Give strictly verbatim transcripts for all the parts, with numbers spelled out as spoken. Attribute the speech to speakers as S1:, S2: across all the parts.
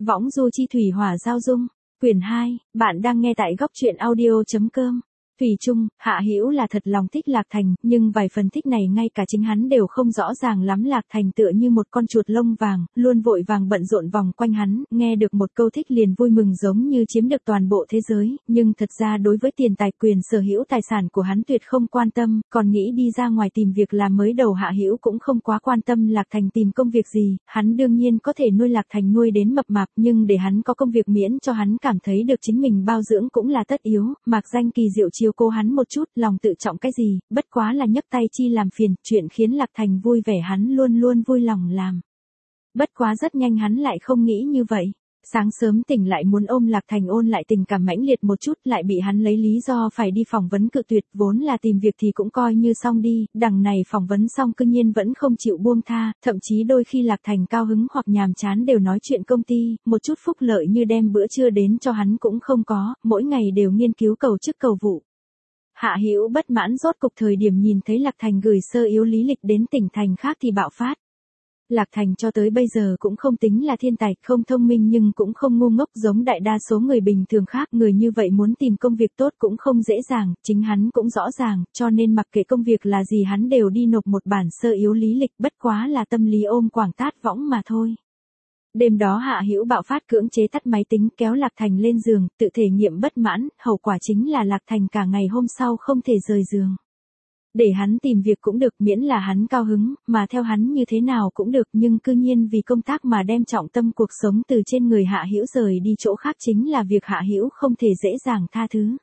S1: Võng du chi thủy hỏa giao dung, quyển hai, bạn đang nghe tại góc truyện audio.com. Thủy chung, Hạ Hữu là thật lòng thích Lạc Thành, nhưng vài phần thích này ngay cả chính hắn đều không rõ ràng lắm. Lạc Thành tựa như một con chuột lông vàng, luôn vội vàng bận rộn vòng quanh hắn, nghe được một câu thích liền vui mừng giống như chiếm được toàn bộ thế giới, nhưng thật ra đối với tiền tài quyền sở hữu tài sản của hắn tuyệt không quan tâm, còn nghĩ đi ra ngoài tìm việc làm. Mới đầu Hạ Hữu cũng không quá quan tâm Lạc Thành tìm công việc gì, hắn đương nhiên có thể nuôi Lạc Thành nuôi đến mập mạp, nhưng để hắn có công việc miễn cho hắn cảm thấy được chính mình bao dưỡng cũng là tất yếu. Mạc Danh Kỳ diệu chiếu cô hắn một chút, lòng tự trọng cái gì, bất quá là nhấc tay chi làm phiền, chuyện khiến Lạc Thành vui vẻ hắn luôn luôn vui lòng làm. Bất quá rất nhanh hắn lại không nghĩ như vậy. Sáng sớm tỉnh lại muốn ôm Lạc Thành ôn lại tình cảm mãnh liệt một chút, lại bị hắn lấy lý do phải đi phỏng vấn cự tuyệt. Vốn là tìm việc thì cũng coi như xong đi, đằng này phỏng vấn xong cư nhiên vẫn không chịu buông tha, thậm chí đôi khi Lạc Thành cao hứng hoặc nhàm chán đều nói chuyện công ty, một chút phúc lợi như đem bữa trưa đến cho hắn cũng không có, mỗi ngày đều nghiên cứu cầu chức cầu vụ. Hạ Hữu bất mãn rốt cục thời điểm nhìn thấy Lạc Thành gửi sơ yếu lý lịch đến tỉnh thành khác thì bạo phát. Lạc Thành cho tới bây giờ cũng không tính là thiên tài, không thông minh nhưng cũng không ngu ngốc giống đại đa số người bình thường khác. Người như vậy muốn tìm công việc tốt cũng không dễ dàng, chính hắn cũng rõ ràng, cho nên mặc kệ công việc là gì hắn đều đi nộp một bản sơ yếu lý lịch, bất quá là tâm lý ôm quảng tát võng mà thôi. Đêm đó Hạ Hữu bạo phát cưỡng chế tắt máy tính kéo Lạc Thành lên giường, tự thể nghiệm bất mãn, hậu quả chính là Lạc Thành cả ngày hôm sau không thể rời giường. Để hắn tìm việc cũng được miễn là hắn cao hứng, mà theo hắn như thế nào cũng được, nhưng cư nhiên vì công tác mà đem trọng tâm cuộc sống từ trên người Hạ Hữu rời đi chỗ khác chính là việc Hạ Hữu không thể dễ dàng tha thứ.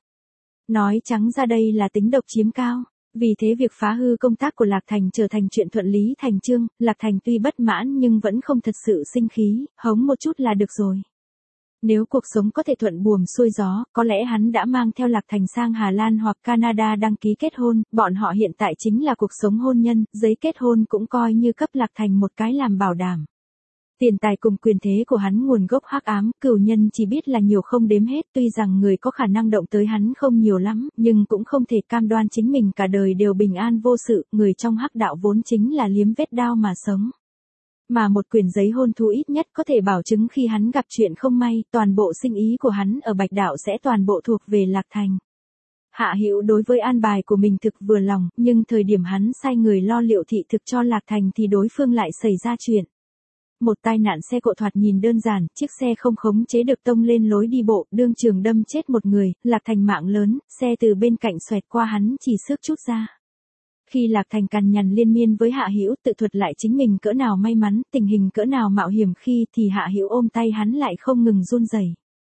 S1: Nói trắng ra đây là tính độc chiếm cao. Vì thế việc phá hư công tác của Lạc Thành trở thành chuyện thuận lý thành chương. Lạc Thành tuy bất mãn nhưng vẫn không thật sự sinh khí, hống một chút là được rồi. Nếu cuộc sống có thể thuận buồm xuôi gió, có lẽ hắn đã mang theo Lạc Thành sang Hà Lan hoặc Canada đăng ký kết hôn, bọn họ hiện tại chính là cuộc sống hôn nhân, giấy kết hôn cũng coi như cấp Lạc Thành một cái làm bảo đảm. Tiền tài cùng quyền thế của hắn nguồn gốc hắc ám, cửu nhân chỉ biết là nhiều không đếm hết, tuy rằng người có khả năng động tới hắn không nhiều lắm, nhưng cũng không thể cam đoan chính mình cả đời đều bình an vô sự, người trong hắc đạo vốn chính là liếm vết đao mà sống. Mà một quyển giấy hôn thú ít nhất có thể bảo chứng khi hắn gặp chuyện không may, toàn bộ sinh ý của hắn ở Bạch Đạo sẽ toàn bộ thuộc về Lạc Thành. Hạ Hữu đối với an bài của mình thực vừa lòng, nhưng thời điểm hắn sai người lo liệu thị thực cho Lạc Thành thì đối phương lại xảy ra chuyện. Một tai nạn xe cộ thoạt nhìn đơn giản, chiếc xe không khống chế được tông lên lối đi bộ, đương trường đâm chết một người, Lạc Thành mạng lớn, xe từ bên cạnh xoẹt qua hắn chỉ xước chút ra. Khi Lạc Thành cằn nhằn liên miên với Hạ Hữu tự thuật lại chính mình cỡ nào may mắn, tình hình cỡ nào mạo hiểm khi thì Hạ Hữu ôm tay hắn lại không ngừng run rẩy.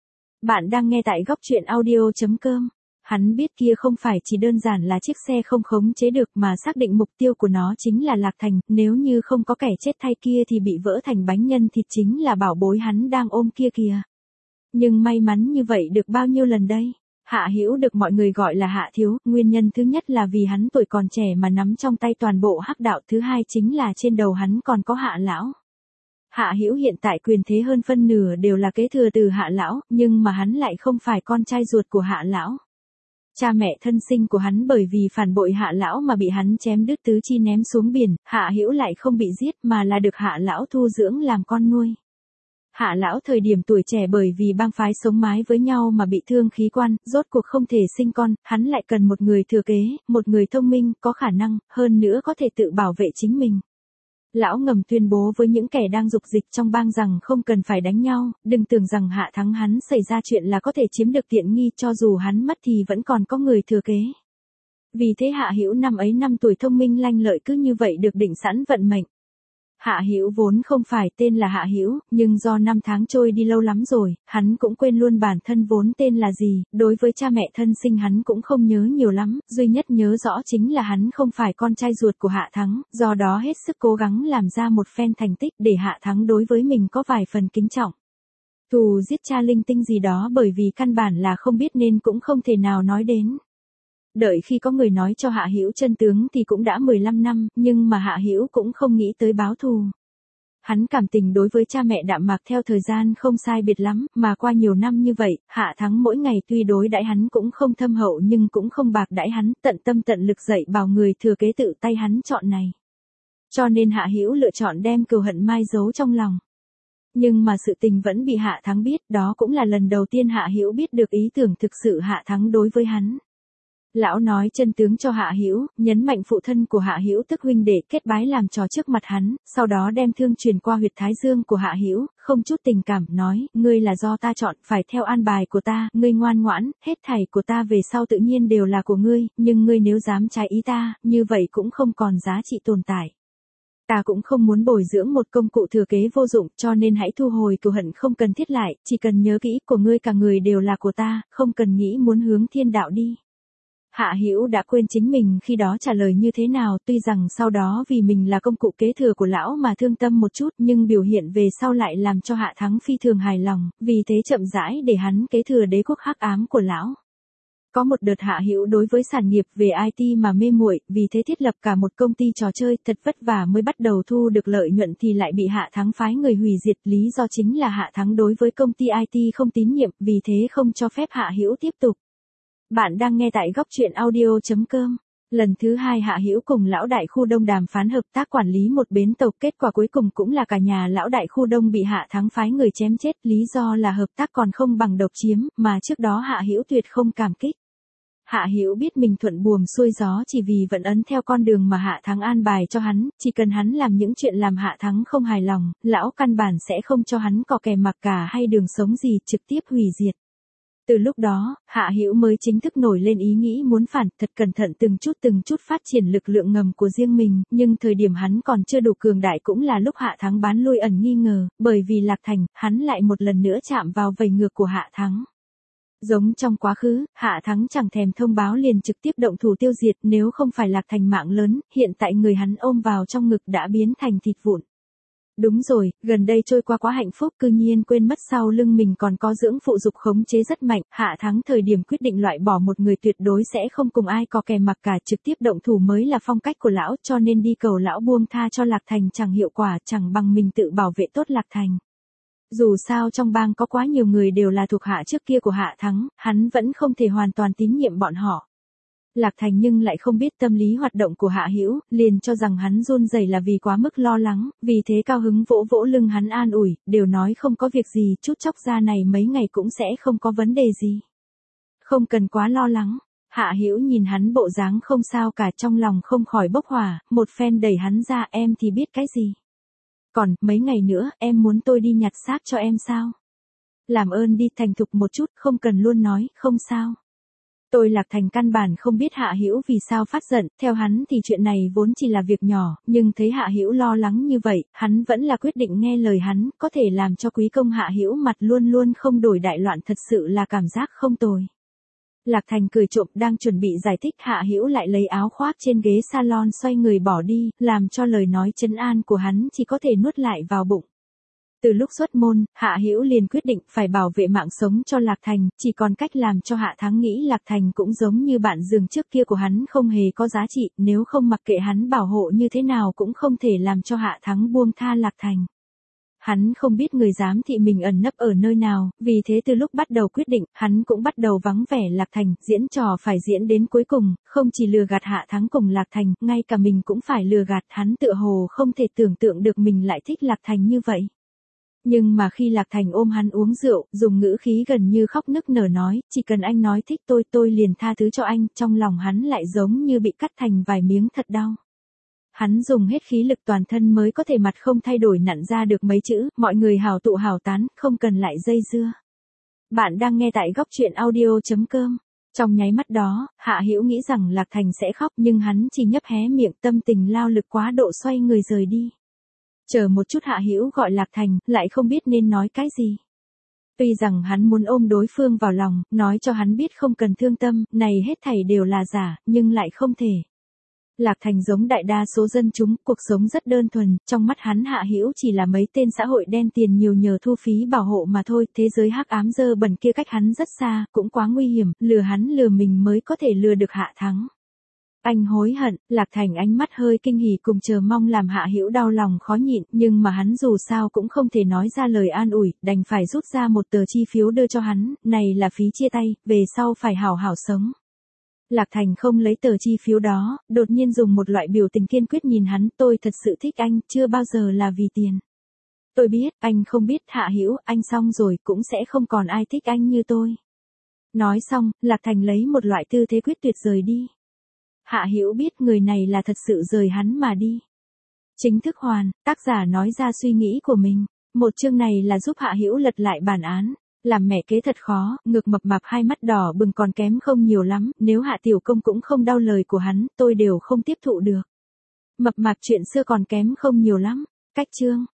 S1: Bạn đang nghe tại góc truyện audio.com. Hắn biết kia không phải chỉ đơn giản là chiếc xe không khống chế được mà xác định mục tiêu của nó chính là Lạc Thành, nếu như không có kẻ chết thay kia thì bị vỡ thành bánh nhân thịt chính là bảo bối hắn đang ôm kia kìa. Nhưng may mắn như vậy được bao nhiêu lần đây? Hạ Hữu được mọi người gọi là Hạ Thiếu, nguyên nhân thứ nhất là vì hắn tuổi còn trẻ mà nắm trong tay toàn bộ hắc đạo, thứ hai chính là trên đầu hắn còn có Hạ Lão. Hạ Hữu hiện tại quyền thế hơn phân nửa đều là kế thừa từ Hạ Lão, nhưng mà hắn lại không phải con trai ruột của Hạ Lão. Cha mẹ thân sinh của hắn bởi vì phản bội Hạ Lão mà bị hắn chém đứt tứ chi ném xuống biển, Hạ Hữu lại không bị giết mà là được Hạ Lão thu dưỡng làm con nuôi. Hạ Lão thời điểm tuổi trẻ bởi vì bang phái sống mái với nhau mà bị thương khí quan, rốt cuộc không thể sinh con, hắn lại cần một người thừa kế, một người thông minh, có khả năng, hơn nữa có thể tự bảo vệ chính mình. Lão ngầm tuyên bố với những kẻ đang dục dịch trong bang rằng không cần phải đánh nhau, đừng tưởng rằng Hạ thắng hắn xảy ra chuyện là có thể chiếm được tiện nghi, cho dù hắn mất thì vẫn còn có người thừa kế. Vì thế Hạ Hữu năm ấy năm tuổi thông minh lanh lợi cứ như vậy được định sẵn vận mệnh. Hạ Hữu vốn không phải tên là Hạ Hữu, nhưng do năm tháng trôi đi lâu lắm rồi, hắn cũng quên luôn bản thân vốn tên là gì, đối với cha mẹ thân sinh hắn cũng không nhớ nhiều lắm, duy nhất nhớ rõ chính là hắn không phải con trai ruột của Hạ Thắng, do đó hết sức cố gắng làm ra một phen thành tích để Hạ Thắng đối với mình có vài phần kính trọng. Thù giết cha linh tinh gì đó bởi vì căn bản là không biết nên cũng không thể nào nói đến. Đợi khi có người nói cho Hạ Hữu chân tướng thì cũng đã mười lăm năm, nhưng mà Hạ Hữu cũng không nghĩ tới báo thù. Hắn cảm tình đối với cha mẹ đạm mạc theo thời gian không sai biệt lắm, mà qua nhiều năm như vậy, Hạ Thắng mỗi ngày tuy đối đãi hắn cũng không thâm hậu nhưng cũng không bạc đãi hắn, tận tâm tận lực dạy bảo người thừa kế tự tay hắn chọn này. Cho nên Hạ Hữu lựa chọn đem cừu hận mai giấu trong lòng. Nhưng mà sự tình vẫn bị Hạ Thắng biết, đó cũng là lần đầu tiên Hạ Hữu biết được ý tưởng thực sự Hạ Thắng đối với hắn. Lão nói chân tướng cho Hạ Hữu, nhấn mạnh phụ thân của Hạ Hữu tức huynh đệ kết bái làm trò trước mặt hắn, sau đó đem thương truyền qua huyệt thái dương của Hạ Hữu, không chút tình cảm, nói, ngươi là do ta chọn, phải theo an bài của ta, ngươi ngoan ngoãn, hết thảy của ta về sau tự nhiên đều là của ngươi, nhưng ngươi nếu dám trái ý ta, như vậy cũng không còn giá trị tồn tại. Ta cũng không muốn bồi dưỡng một công cụ thừa kế vô dụng, cho nên hãy thu hồi cừu hận không cần thiết lại, chỉ cần nhớ kỹ, của ngươi cả người đều là của ta, không cần nghĩ muốn hướng thiên đạo đi. Hạ Hữu đã quên chính mình khi đó trả lời như thế nào, tuy rằng sau đó vì mình là công cụ kế thừa của lão mà thương tâm một chút, nhưng biểu hiện về sau lại làm cho Hạ Thắng phi thường hài lòng, vì thế chậm rãi để hắn kế thừa đế quốc hắc ám của lão. Có một đợt Hạ Hữu đối với sản nghiệp về i tê mà mê muội, vì thế thiết lập cả một công ty trò chơi, thật vất vả mới bắt đầu thu được lợi nhuận thì lại bị Hạ Thắng phái người hủy diệt, lý do chính là Hạ Thắng đối với công ty i tê không tín nhiệm, vì thế không cho phép Hạ Hữu tiếp tục. Bạn đang nghe tại góc truyện audio chấm com. Lần thứ hai Hạ Hữu cùng lão đại khu Đông đàm phán hợp tác quản lý một bến tàu, kết quả cuối cùng cũng là cả nhà lão đại khu Đông bị Hạ Thắng phái người chém chết, lý do là hợp tác còn không bằng độc chiếm, mà trước đó Hạ Hữu tuyệt không cảm kích. Hạ Hữu biết mình thuận buồm xuôi gió chỉ vì vẫn ấn theo con đường mà Hạ Thắng an bài cho hắn, chỉ cần hắn làm những chuyện làm Hạ Thắng không hài lòng, lão căn bản sẽ không cho hắn cò kè mặc cả hay đường sống gì, trực tiếp hủy diệt. Từ lúc đó, Hạ Hữu mới chính thức nổi lên ý nghĩ muốn phản, thật cẩn thận từng chút từng chút phát triển lực lượng ngầm của riêng mình, nhưng thời điểm hắn còn chưa đủ cường đại cũng là lúc Hạ Thắng bán lui ẩn nghi ngờ, bởi vì Lạc Thành, hắn lại một lần nữa chạm vào vảy ngược của Hạ Thắng. Giống trong quá khứ, Hạ Thắng chẳng thèm thông báo liền trực tiếp động thủ tiêu diệt, nếu không phải Lạc Thành mạng lớn, hiện tại người hắn ôm vào trong ngực đã biến thành thịt vụn. Đúng rồi, gần đây trôi qua quá hạnh phúc, cư nhiên quên mất sau lưng mình còn có dưỡng phụ dục khống chế rất mạnh, Hạ Thắng thời điểm quyết định loại bỏ một người tuyệt đối sẽ không cùng ai có kè mặc cả, trực tiếp động thủ mới là phong cách của lão, cho nên đi cầu lão buông tha cho Lạc Thành chẳng hiệu quả, chẳng bằng mình tự bảo vệ tốt Lạc Thành. Dù sao trong bang có quá nhiều người đều là thuộc hạ trước kia của Hạ Thắng, hắn vẫn không thể hoàn toàn tín nhiệm bọn họ. Lạc Thành nhưng lại không biết tâm lý hoạt động của Hạ Hữu, liền cho rằng hắn run rẩy là vì quá mức lo lắng, vì thế cao hứng vỗ vỗ lưng hắn an ủi, đều nói không có việc gì, chút chốc da này mấy ngày cũng sẽ không có vấn đề gì. Không cần quá lo lắng. Hạ Hữu nhìn hắn bộ dáng không sao cả, trong lòng không khỏi bốc hỏa, một phen đẩy hắn ra, em thì biết cái gì. Còn, mấy ngày nữa, em muốn tôi đi nhặt xác cho em sao? Làm ơn đi, thành thục một chút, không cần luôn nói, không sao. Tôi Lạc Thành căn bản không biết Hạ Hữu vì sao phát giận, theo hắn thì chuyện này vốn chỉ là việc nhỏ, nhưng thấy Hạ Hữu lo lắng như vậy, hắn vẫn là quyết định nghe lời hắn, có thể làm cho quý công Hạ Hữu mặt luôn luôn không đổi đại loạn, thật sự là cảm giác không tồi. Lạc Thành cười trộm, đang chuẩn bị giải thích, Hạ Hữu lại lấy áo khoác trên ghế salon xoay người bỏ đi, làm cho lời nói trấn an của hắn chỉ có thể nuốt lại vào bụng. Từ lúc xuất môn, Hạ Hữu liền quyết định phải bảo vệ mạng sống cho Lạc Thành, chỉ còn cách làm cho Hạ Thắng nghĩ Lạc Thành cũng giống như bạn giường trước kia của hắn không hề có giá trị, nếu không mặc kệ hắn bảo hộ như thế nào cũng không thể làm cho Hạ Thắng buông tha Lạc Thành. Hắn không biết người giám thị mình ẩn nấp ở nơi nào, vì thế từ lúc bắt đầu quyết định, hắn cũng bắt đầu vắng vẻ Lạc Thành, diễn trò phải diễn đến cuối cùng, không chỉ lừa gạt Hạ Thắng cùng Lạc Thành, ngay cả mình cũng phải lừa gạt, hắn tựa hồ không thể tưởng tượng được mình lại thích Lạc Thành như vậy. Nhưng mà khi Lạc Thành ôm hắn uống rượu, dùng ngữ khí gần như khóc nức nở nói, chỉ cần anh nói thích tôi, tôi liền tha thứ cho anh, trong lòng hắn lại giống như bị cắt thành vài miếng, thật đau. Hắn dùng hết khí lực toàn thân mới có thể mặt không thay đổi nặn ra được mấy chữ, mọi người hào tụ hào tán, không cần lại dây dưa. Bạn đang nghe tại góc truyện audio chấm com. Trong nháy mắt đó, Hạ Hữu nghĩ rằng Lạc Thành sẽ khóc, nhưng hắn chỉ nhấp hé miệng, tâm tình lao lực quá độ xoay người rời đi. Chờ một chút, Hạ Hữu gọi Lạc Thành, lại không biết nên nói cái gì. Tuy rằng hắn muốn ôm đối phương vào lòng, nói cho hắn biết không cần thương tâm, này hết thảy đều là giả, nhưng lại không thể. Lạc Thành giống đại đa số dân chúng, cuộc sống rất đơn thuần, trong mắt hắn Hạ Hữu chỉ là mấy tên xã hội đen tiền nhiều nhờ thu phí bảo hộ mà thôi, thế giới hắc ám dơ bẩn kia cách hắn rất xa, cũng quá nguy hiểm, lừa hắn lừa mình mới có thể lừa được Hạ Thắng. Anh hối hận, Lạc Thành ánh mắt hơi kinh hỉ cùng chờ mong làm Hạ Hữu đau lòng khó nhịn, nhưng mà hắn dù sao cũng không thể nói ra lời an ủi, đành phải rút ra một tờ chi phiếu đưa cho hắn, này là phí chia tay, về sau phải hảo hảo sống. Lạc Thành không lấy tờ chi phiếu đó, đột nhiên dùng một loại biểu tình kiên quyết nhìn hắn, tôi thật sự thích anh, chưa bao giờ là vì tiền. Tôi biết, anh không biết Hạ Hữu, anh xong rồi cũng sẽ không còn ai thích anh như tôi. Nói xong, Lạc Thành lấy một loại tư thế quyết tuyệt rời đi. Hạ Hữu biết người này là thật sự rời hắn mà đi. Chính thức hoàn, tác giả nói ra suy nghĩ của mình. Một chương này là giúp Hạ Hữu lật lại bản án. Làm mẹ kế thật khó, ngực mập mạp hai mắt đỏ bừng còn kém không nhiều lắm, nếu Hạ Tiểu Công cũng không đau lời của hắn, tôi đều không tiếp thụ được. Mập mạp chuyện xưa còn kém không nhiều lắm. Cách chương.